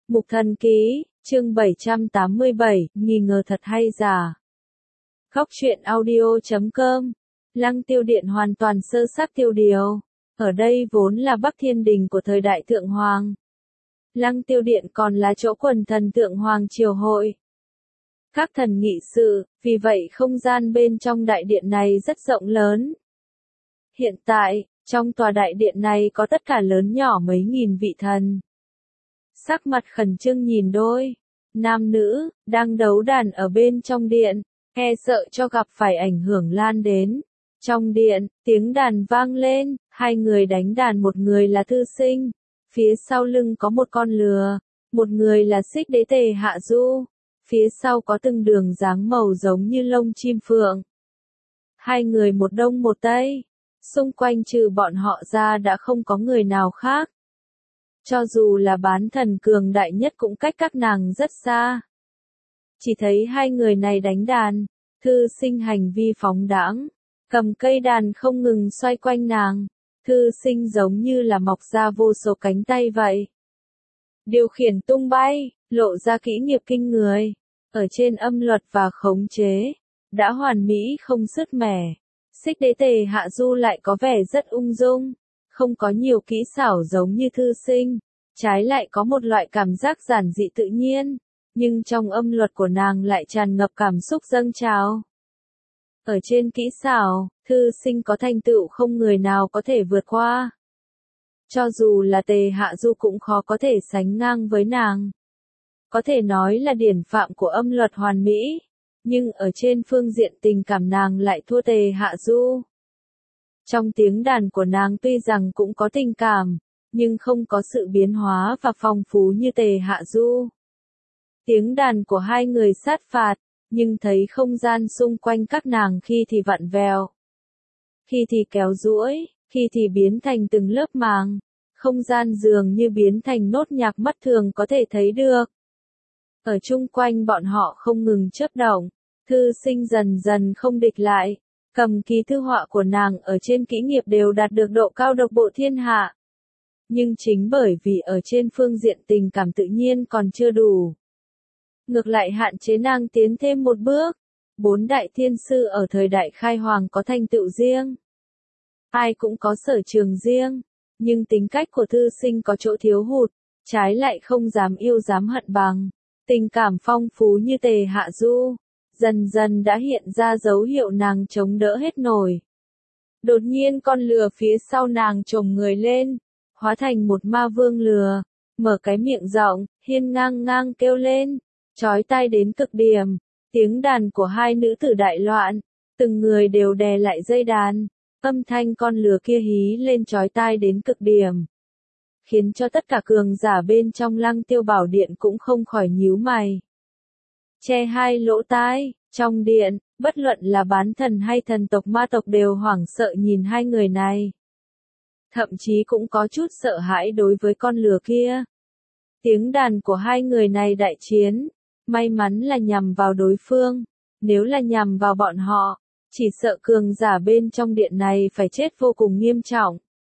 Mục Thần Ký, chương 787, nghi ngờ thật hay giả. Góc truyện audio.com. Lăng Tiêu Điện hoàn toàn sơ xác tiêu điều. Ở đây vốn là Bắc Thiên Đình của thời đại Thượng Hoàng. Lăng Tiêu Điện còn là chỗ quần thần Thượng Hoàng triều hội. Các thần nghị sự, vì vậy không gian bên trong đại điện này rất rộng lớn. Hiện tại, trong tòa đại điện này có tất cả lớn nhỏ mấy nghìn vị thần. Sắc mặt khẩn trương nhìn đôi nam nữ đang đấu đàn ở bên trong điện, e sợ cho gặp phải ảnh hưởng lan đến. Trong điện, tiếng đàn vang lên, hai người đánh đàn, một người là Thư Sinh, phía sau lưng có một con lừa, một người là Xích Đế Tề Hạ Du, phía sau có từng đường dáng màu giống như lông chim phượng. Hai người một đông một tây, xung quanh trừ bọn họ ra đã không có người nào khác. Cho dù là bán thần cường đại nhất cũng cách các nàng rất xa. Chỉ thấy hai người này đánh đàn, Thư Sinh hành vi phóng đãng, cầm cây đàn không ngừng xoay quanh nàng. Thư Sinh giống như là mọc ra vô số cánh tay vậy. Điều khiển tung bay, lộ ra kỹ nghiệp kinh người. Ở trên âm luật và khống chế, đã hoàn mỹ không sứt mẻ. Xích Đế Tề Hạ Du lại có vẻ rất ung dung, không có nhiều kỹ xảo giống như Thư Sinh, trái lại có một loại cảm giác giản dị tự nhiên, nhưng trong âm luật của nàng lại tràn ngập cảm xúc dâng trào. Ở trên kỹ xảo, Thư Sinh có thành tựu không người nào có thể vượt qua. Cho dù là Tề Hạ Du cũng khó có thể sánh ngang với nàng. Có thể nói là điển phạm của âm luật hoàn mỹ, nhưng ở trên phương diện tình cảm nàng lại thua Tề Hạ Du. Trong tiếng đàn của nàng tuy rằng cũng có tình cảm, nhưng không có sự biến hóa và phong phú như Tề Hạ Du. Tiếng đàn của hai người sát phạt, nhưng thấy không gian xung quanh các nàng khi thì vặn vẹo, khi thì kéo duỗi, khi thì biến thành từng lớp màng. Không gian dường như biến thành nốt nhạc mắt thường có thể thấy được. Ở chung quanh bọn họ không ngừng chớp động, Thư Sinh dần dần không địch lại. Cầm ký thư họa của nàng ở trên kỹ nghiệp đều đạt được độ cao độc bộ thiên hạ. Nhưng chính bởi vì ở trên phương diện tình cảm tự nhiên còn chưa đủ, ngược lại hạn chế nàng tiến thêm một bước. Bốn đại thiên sư ở thời đại khai hoàng có thành tựu riêng, ai cũng có sở trường riêng, nhưng tính cách của Thư Sinh có chỗ thiếu hụt, trái lại không dám yêu dám hận bằng. Tình cảm phong phú như Tề Hạ Du, dần dần đã hiện ra dấu hiệu nàng chống đỡ hết nổi. Đột nhiên con lừa phía sau nàng chồm người lên, hóa thành một ma vương lừa, mở cái miệng rộng, hiên ngang ngang kêu lên, chói tai đến cực điểm. Tiếng đàn của hai nữ tử đại loạn, từng người đều đè lại dây đàn, âm thanh con lừa kia hí lên chói tai đến cực điểm, khiến cho tất cả cường giả bên trong Lăng Tiêu Bảo Điện cũng không khỏi nhíu mày. Che hai lỗ tai, trong điện, bất luận là bán thần hay thần tộc ma tộc đều hoảng sợ nhìn hai người này. Thậm chí cũng có chút sợ hãi đối với con lừa kia. Tiếng đàn của hai người này đại chiến, may mắn là nhằm vào đối phương, nếu là nhằm vào bọn họ, chỉ sợ cường giả bên trong điện này phải chết vô cùng nghiêm trọng.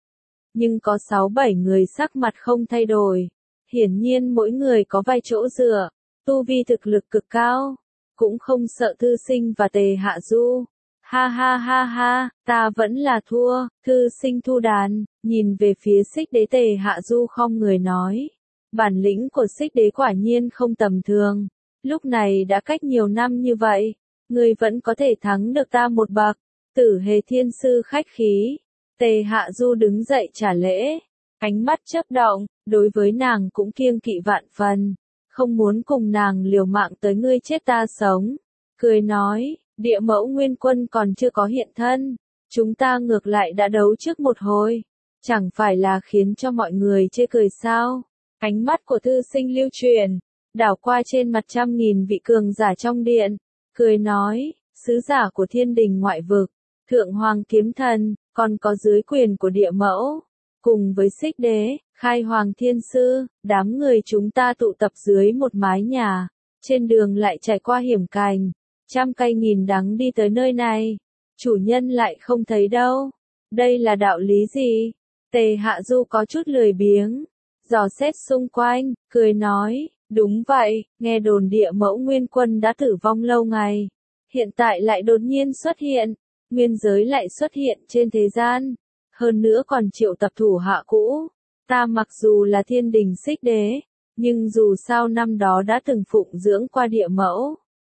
Nhưng có 6-7 người sắc mặt không thay đổi, hiển nhiên mỗi người có vài chỗ dựa, tu vi thực lực cực cao, cũng không sợ Thư Sinh và Tề Hạ Du. Ha ha ha ha, ta vẫn là thua. Thư Sinh thu đàn, nhìn về phía Xích Đế Tề Hạ Du không người nói. Bản lĩnh của Xích Đế quả nhiên không tầm thường. Lúc này đã cách nhiều năm như vậy, người vẫn có thể thắng được ta một bậc. Tử Hề Thiên Sư khách khí. Tề Hạ Du đứng dậy trả lễ, ánh mắt chớp động, đối với nàng cũng kiêng kỵ vạn phần, không muốn cùng nàng liều mạng tới ngươi chết ta sống. Cười nói, Địa Mẫu Nguyên Quân còn chưa có hiện thân, chúng ta ngược lại đã đấu trước một hồi, chẳng phải là khiến cho mọi người chê cười sao? Ánh mắt của Thư Sinh lưu truyền, đảo qua trên mặt trăm nghìn vị cường giả trong điện, cười nói, sứ giả của Thiên Đình ngoại vực, Thượng Hoàng Kiếm Thần, còn có dưới quyền của Địa Mẫu, cùng với Xích Đế, Khai Hoàng Thiên Sư, đám người chúng ta tụ tập dưới một mái nhà, trên đường lại trải qua hiểm cảnh, trăm cây nghìn đắng đi tới nơi này, chủ nhân lại không thấy đâu, đây là đạo lý gì? Tề Hạ Du có chút lười biếng, dò xét xung quanh, cười nói, đúng vậy, nghe đồn địa mẫu nguyên quân đã tử vong lâu ngày. Hiện tại lại đột nhiên xuất hiện, nguyên giới lại xuất hiện trên thế gian. Hơn nữa còn triệu tập thủ hạ cũ. Ta mặc dù là thiên đình xích đế, nhưng dù sao năm đó đã từng phụng dưỡng qua địa mẫu.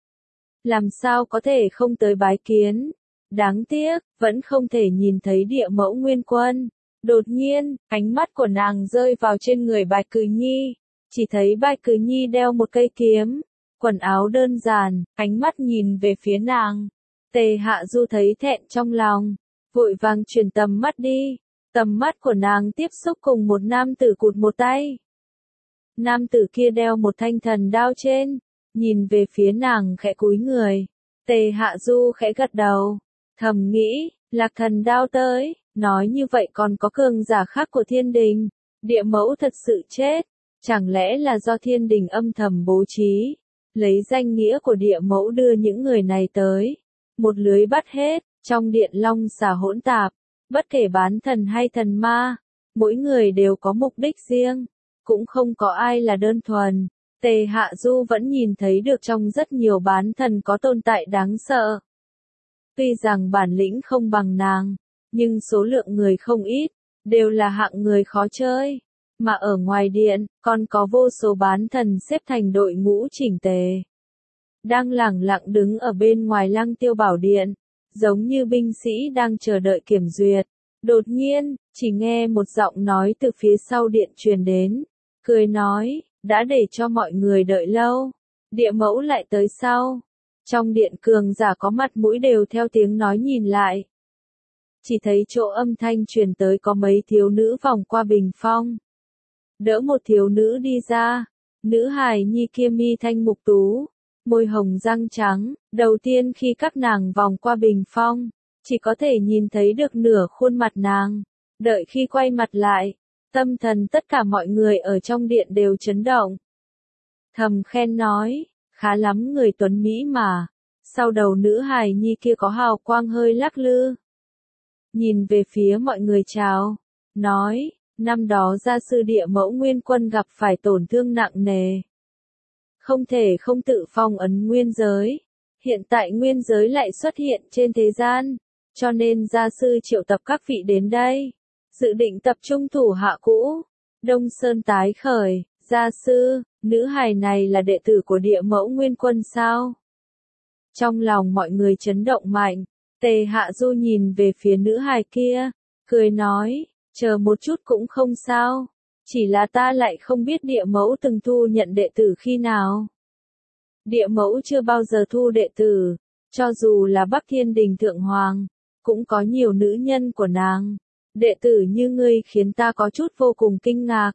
Làm sao có thể không tới bái kiến? Đáng tiếc, vẫn không thể nhìn thấy địa mẫu nguyên quân. Đột nhiên, ánh mắt của nàng rơi vào trên người Bạch Cừ Nhi. Chỉ thấy Bạch Cừ Nhi đeo một cây kiếm, quần áo đơn giản, ánh mắt nhìn về phía nàng. Tề Hạ Du thấy thẹn trong lòng, vội vàng chuyển tầm mắt đi. Tầm mắt của nàng tiếp xúc cùng một nam tử cụt một tay. Nam tử kia đeo một thanh thần đao trên, nhìn về phía nàng khẽ cúi người. Tề Hạ Du khẽ gật đầu, thầm nghĩ, Lạc Thần đao tới, nói như vậy còn có cường giả khác của thiên đình. Địa mẫu thật sự chết, chẳng lẽ là do thiên đình âm thầm bố trí, lấy danh nghĩa của địa mẫu đưa những người này tới. Một lưới bắt hết, trong điện long xà hỗn tạp, bất kể bán thần hay thần ma, mỗi người đều có mục đích riêng, cũng không có ai là đơn thuần. Tề Hạ Du vẫn nhìn thấy được trong rất nhiều bán thần có tồn tại đáng sợ. Tuy rằng bản lĩnh không bằng nàng, nhưng số lượng người không ít, đều là hạng người khó chơi. Mà ở ngoài điện, còn có vô số bán thần xếp thành đội ngũ chỉnh tề. Đang lẳng lặng đứng ở bên ngoài Lăng Tiêu Bảo Điện, giống như binh sĩ đang chờ đợi kiểm duyệt. Đột nhiên, chỉ nghe một giọng nói từ phía sau điện truyền đến, cười nói, đã để cho mọi người đợi lâu, địa mẫu lại tới sau. Trong điện cường giả có mặt mũi đều theo tiếng nói nhìn lại. Chỉ thấy chỗ âm thanh truyền tới có mấy thiếu nữ vòng qua bình phong. Đỡ một thiếu nữ đi ra, nữ hài nhi kia mi thanh mục tú, môi hồng răng trắng, đầu tiên khi các nàng vòng qua bình phong, chỉ có thể nhìn thấy được nửa khuôn mặt nàng. Đợi khi quay mặt lại, tâm thần tất cả mọi người ở trong điện đều chấn động. Thầm khen nói, khá lắm người tuấn Mỹ mà. Sau đầu nữ hài nhi kia có hào quang hơi lắc lư. Nhìn về phía mọi người chào, nói, năm đó gia sư địa mẫu nguyên quân gặp phải tổn thương nặng nề. Không thể không tự phong ấn nguyên giới. Hiện tại nguyên giới lại xuất hiện trên thế gian, cho nên gia sư triệu tập các vị đến đây. Dự định tập trung thủ hạ cũ. Đông Sơn tái khởi, gia sư, nữ hài này là đệ tử của địa mẫu nguyên quân sao? Trong lòng mọi người chấn động mạnh, Tề Hạ Du nhìn về phía nữ hài kia, cười nói, chờ một chút cũng không sao, chỉ là ta lại không biết địa mẫu từng thu nhận đệ tử khi nào. Địa mẫu chưa bao giờ thu đệ tử, cho dù là Bắc Thiên Đình Thượng Hoàng, cũng có nhiều nữ nhân của nàng. Đệ tử như ngươi khiến ta có chút vô cùng kinh ngạc.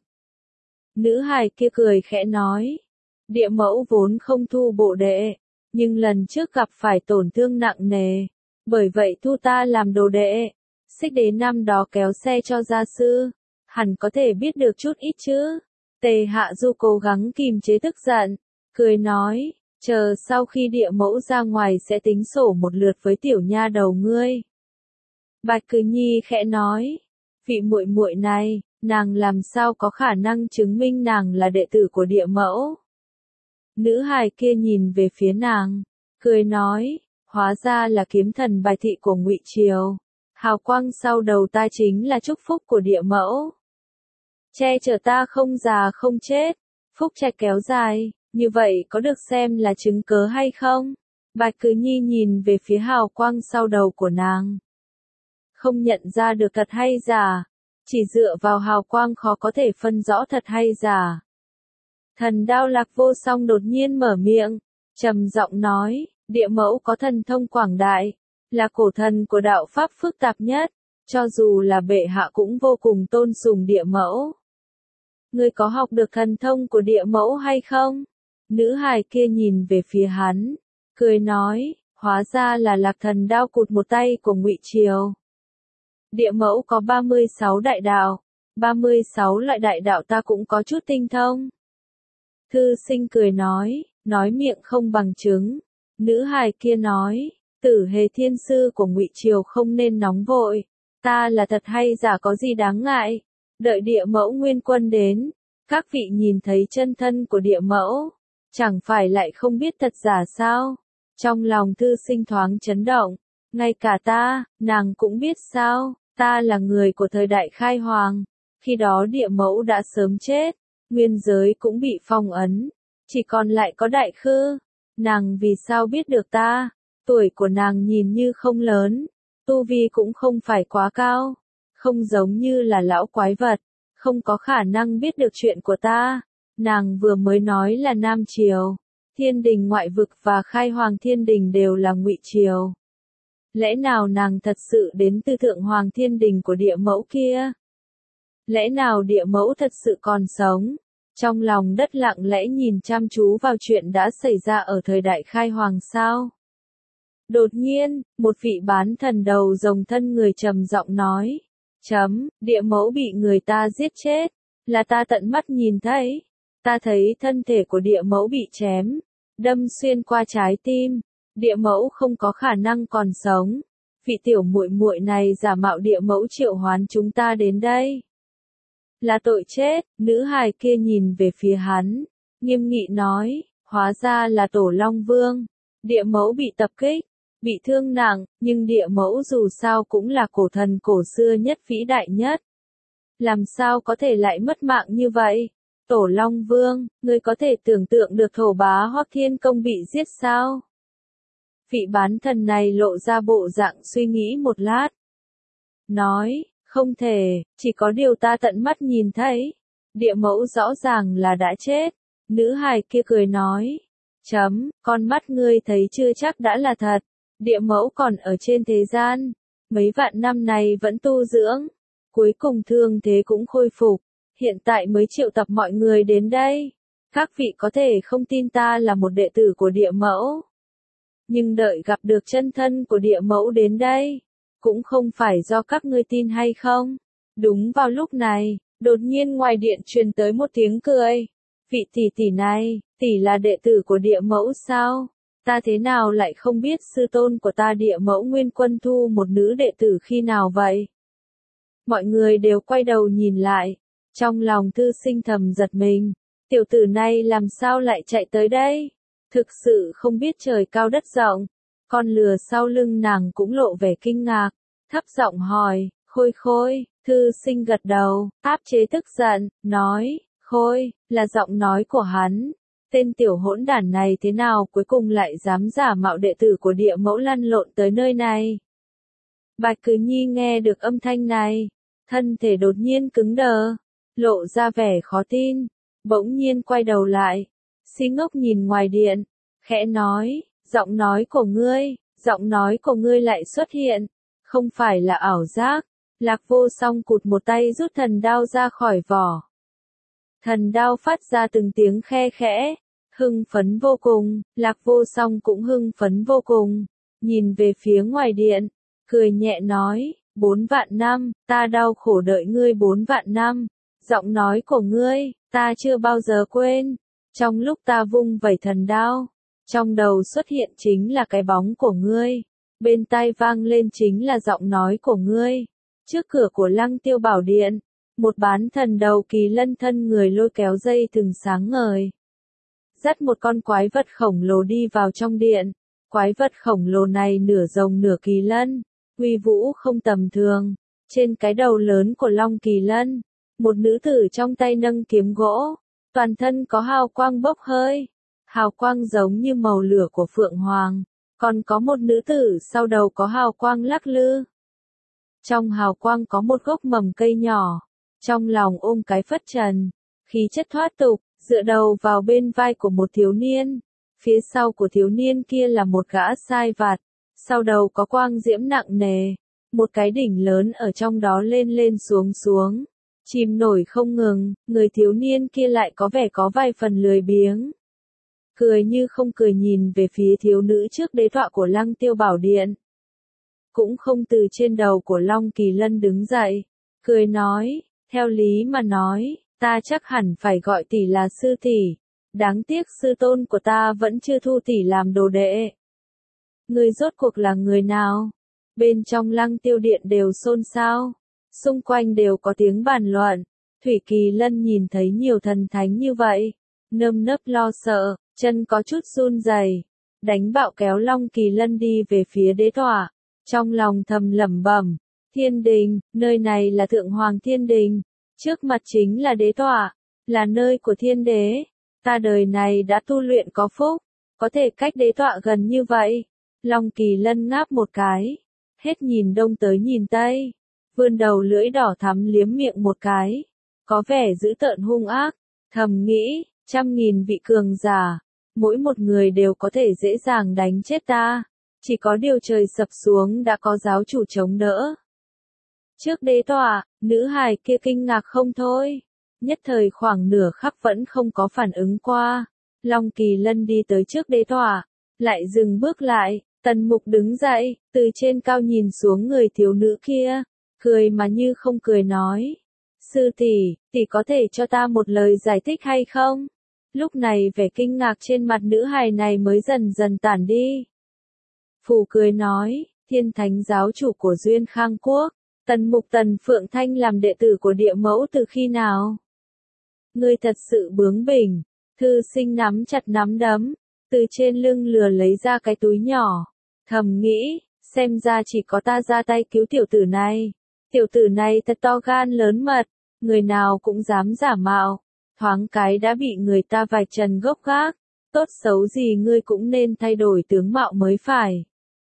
Nữ hài kia cười khẽ nói, địa mẫu vốn không thu bộ đệ, nhưng lần trước gặp phải tổn thương nặng nề, bởi vậy thu ta làm đồ đệ. Xích Đế năm đó kéo xe cho gia sư, hẳn có thể biết được chút ít chứ. Tề Hạ Du cố gắng kìm chế tức giận, cười nói, chờ sau khi địa mẫu ra ngoài sẽ tính sổ một lượt với tiểu nha đầu ngươi. Bạch Cừ Nhi khẽ nói, vị muội muội này, nàng làm sao có khả năng chứng minh nàng là đệ tử của địa mẫu? Nữ hài kia nhìn về phía nàng, cười nói, hóa ra là kiếm thần bài thị của Ngụy Triều. Hào quang sau đầu ta chính là chúc phúc của địa mẫu. Che chở ta không già không chết, phúc trạch kéo dài, như vậy có được xem là chứng cớ hay không? Bạch Cừ Nhi nhìn về phía hào quang sau đầu của nàng. Không nhận ra được thật hay giả, chỉ dựa vào hào quang khó có thể phân rõ thật hay giả. Thần đao Lạc Vô Song đột nhiên mở miệng, trầm giọng nói, địa mẫu có thần thông quảng đại, là cổ thần của đạo pháp phức tạp nhất, cho dù là bệ hạ cũng vô cùng tôn sùng địa mẫu. Ngươi có học được thần thông của địa mẫu hay không? Nữ hài kia nhìn về phía hắn, cười nói, hóa ra là Lạc Thần đao cụt một tay của Ngụy Triều. Địa mẫu có 36 đại đạo, 36 loại đại đạo ta cũng có chút tinh thông. Thư Sinh cười nói miệng không bằng chứng. Nữ hài kia nói, Tử Hề thiên sư của Ngụy Triều không nên nóng vội, ta là thật hay giả có gì đáng ngại, đợi địa mẫu nguyên quân đến, Các vị nhìn thấy chân thân của địa mẫu, chẳng phải lại không biết thật giả sao? Trong lòng thư sinh thoáng chấn động, ngay cả ta, nàng cũng biết sao, ta là người của thời đại khai hoàng, khi đó địa mẫu đã sớm chết, nguyên giới cũng bị phong ấn, chỉ còn lại có đại khư, nàng vì sao biết được ta, tuổi của nàng nhìn như không lớn, tu vi cũng không phải quá cao, không giống như là lão quái vật, không có khả năng biết được chuyện của ta, nàng vừa mới nói là Nam Triều. Thiên đình ngoại vực và khai hoàng thiên đình đều là ngụy triều. Lẽ nào nàng thật sự đến từ thượng hoàng thiên đình của địa mẫu kia? Lẽ nào địa mẫu thật sự còn sống? Trong lòng đất lặng lẽ nhìn chăm chú vào chuyện đã xảy ra ở thời đại khai hoàng sao? Đột nhiên, một vị bán thần đầu rồng thân người trầm giọng nói. Địa mẫu bị người ta giết chết, là ta tận mắt nhìn thấy. Ta thấy thân thể của địa mẫu bị chém, đâm xuyên qua trái tim, địa mẫu không có khả năng còn sống. Vị tiểu muội muội này giả mạo địa mẫu triệu hoán chúng ta đến đây. Là tội chết, nữ hài kia nhìn về phía hắn, nghiêm nghị nói, hóa ra là Tổ Long Vương. Địa mẫu bị tập kích, bị thương nặng, nhưng địa mẫu dù sao cũng là cổ thần cổ xưa nhất vĩ đại nhất. Làm sao có thể lại mất mạng như vậy? Tổ Long Vương, ngươi có thể tưởng tượng được thổ bá Hoắc Thiên Công bị giết sao? Vị bán thần này lộ ra bộ dạng suy nghĩ một lát. Nói, không thể, chỉ có điều ta tận mắt nhìn thấy. Địa mẫu rõ ràng là đã chết. Nữ hài kia cười nói. Con mắt ngươi thấy chưa chắc đã là thật. Địa mẫu còn ở trên thế gian. Mấy vạn năm này vẫn tu dưỡng. Cuối cùng thương thế cũng khôi phục. Hiện tại mới triệu tập mọi người đến đây. Các vị có thể không tin ta là một đệ tử của địa mẫu. Nhưng đợi gặp được chân thân của địa mẫu đến đây, cũng không phải do các ngươi tin hay không. Đúng vào lúc này, đột nhiên ngoài điện truyền tới một tiếng cười. Vị tỷ tỷ này, tỷ là đệ tử của địa mẫu sao? Ta thế nào lại không biết sư tôn của ta địa mẫu Nguyên Quân thu một nữ đệ tử khi nào vậy? Mọi người đều quay đầu nhìn lại. Trong lòng thư sinh thầm giật mình, tiểu tử này làm sao lại chạy tới đây? Thực sự không biết trời cao đất rộng. Con lừa sau lưng nàng cũng lộ vẻ kinh ngạc, thấp giọng hỏi, Khôi, thư sinh gật đầu, áp chế tức giận, nói, Khôi, là giọng nói của hắn. Tên tiểu hỗn đản này thế nào cuối cùng lại dám giả mạo đệ tử của địa mẫu lăn lộn tới nơi này? Bạch Cứ Nhi nghe được âm thanh này, thân thể đột nhiên cứng đờ, lộ ra vẻ khó tin, bỗng nhiên quay đầu lại, si ngốc nhìn ngoài điện, khẽ nói, giọng nói của ngươi lại xuất hiện, không phải là ảo giác. Lạc Vô Song cụt một tay rút thần đao ra khỏi vỏ. Thần đao phát ra từng tiếng khe khẽ, hưng phấn vô cùng, Lạc Vô Song cũng hưng phấn vô cùng, nhìn về phía ngoài điện, cười nhẹ nói, 4 vạn năm, ta đau khổ đợi ngươi 4 vạn năm, giọng nói của ngươi, ta chưa bao giờ quên. Trong lúc ta vung vẩy thần đao, trong đầu xuất hiện chính là cái bóng của ngươi, bên tai vang lên chính là giọng nói của ngươi. Trước cửa của Lăng Tiêu Bảo Điện, một bán thần đầu kỳ lân thân người lôi kéo dây thừng sáng ngời. Dắt một con quái vật khổng lồ đi vào trong điện, quái vật khổng lồ này nửa rồng nửa kỳ lân, uy vũ không tầm thường. Trên cái đầu lớn của Long Kỳ Lân, một nữ tử trong tay nâng kiếm gỗ, toàn thân có hào quang bốc hơi, hào quang giống như màu lửa của Phượng Hoàng, còn có một nữ tử sau đầu có hào quang lắc lư. Trong hào quang có một gốc mầm cây nhỏ, trong lòng ôm cái phất trần, khí chất thoát tục, dựa đầu vào bên vai của một thiếu niên, phía sau của thiếu niên kia là một gã sai vặt, sau đầu có quang diễm nặng nề, một cái đỉnh lớn ở trong đó lên lên xuống xuống, chìm nổi không ngừng, người thiếu niên kia lại có vẻ có vài phần lười biếng. Cười như không cười nhìn về phía thiếu nữ trước đế tọa của Lăng Tiêu Bảo Điện. Cũng không từ trên đầu của Long Kỳ Lân đứng dậy, cười nói, theo lý mà nói, ta chắc hẳn phải gọi tỷ là sư tỷ, đáng tiếc sư tôn của ta vẫn chưa thu tỷ làm đồ đệ. Ngươi rốt cuộc là người nào? Bên trong Lăng Tiêu Điện đều xôn xao, xung quanh đều có tiếng bàn luận, Thủy Kỳ Lân nhìn thấy nhiều thần thánh như vậy, nơm nớp lo sợ, chân có chút run rẩy, đánh bạo kéo Long Kỳ Lân đi về phía đế tọa, trong lòng thầm lẩm bẩm, thiên đình, nơi này là Thượng Hoàng Thiên Đình, trước mặt chính là đế tọa, là nơi của thiên đế, ta đời này đã tu luyện có phúc, có thể cách đế tọa gần như vậy. Long Kỳ Lân ngáp một cái, hết nhìn đông tới nhìn tây, vươn đầu lưỡi đỏ thắm liếm miệng một cái, có vẻ dữ tợn hung ác, thầm nghĩ, 100.000 vị cường giả, mỗi một người đều có thể dễ dàng đánh chết ta, chỉ có điều trời sập xuống đã có giáo chủ chống đỡ. Trước đế tọa, nữ hài kia kinh ngạc không thôi, nhất thời khoảng nửa khắc vẫn không có phản ứng qua. Long Kỳ Lân đi tới trước đế tọa, lại dừng bước lại, Tần Mục đứng dậy, từ trên cao nhìn xuống người thiếu nữ kia, cười mà như không cười nói. Sư tỷ, tỷ có thể cho ta một lời giải thích hay không? Lúc này vẻ kinh ngạc trên mặt nữ hài này mới dần dần tản đi. Phù cười nói, Thiên Thánh giáo chủ của Duyên Khang Quốc, Tần Mục Tần Phượng Thanh làm đệ tử của địa mẫu từ khi nào? Ngươi thật sự bướng bỉnh. Thư sinh nắm chặt nắm đấm, từ trên lưng lừa lấy ra cái túi nhỏ, thầm nghĩ, xem ra chỉ có ta ra tay cứu tiểu tử này. Tiểu tử này thật to gan lớn mật, người nào cũng dám giả mạo, thoáng cái đã bị người ta vạch trần gốc gác, tốt xấu gì ngươi cũng nên thay đổi tướng mạo mới phải.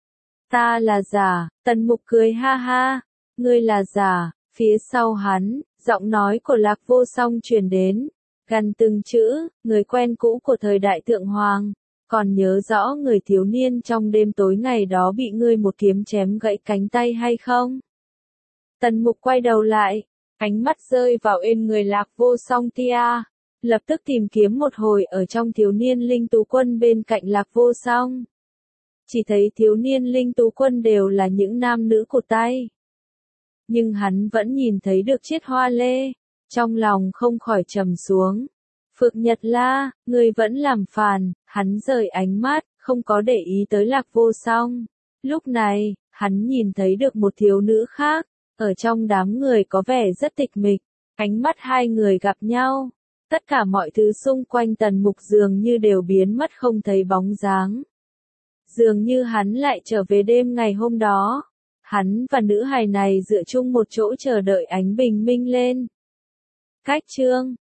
Ta là giả, Tần Mục cười ha ha, ngươi là giả, phía sau hắn, giọng nói của Lạc Vô Song truyền đến. Gần từng chữ, người quen cũ của thời đại Thượng Hoàng, còn nhớ rõ người thiếu niên trong đêm tối ngày đó bị ngươi một kiếm chém gãy cánh tay hay không? Tần Mục quay đầu lại, ánh mắt rơi vào ên người Lạc Vô Song tia, lập tức tìm kiếm một hồi ở trong thiếu niên linh tú quân bên cạnh Lạc Vô Song. Chỉ thấy thiếu niên linh tú quân đều là những nam nữ cụt tay. Nhưng hắn vẫn nhìn thấy được chiếc hoa lê. Trong lòng không khỏi trầm xuống. Phượng Nhật La, ngươi vẫn làm phàn, hắn rời ánh mắt, không có để ý tới Lạc Vô Song. Lúc này, hắn nhìn thấy được một thiếu nữ khác, ở trong đám người có vẻ rất tịch mịch, ánh mắt hai người gặp nhau. Tất cả mọi thứ xung quanh Tần Mục dường như đều biến mất không thấy bóng dáng. Dường như hắn lại trở về đêm ngày hôm đó. Hắn và nữ hài này dựa chung một chỗ chờ đợi ánh bình minh lên. Cách chương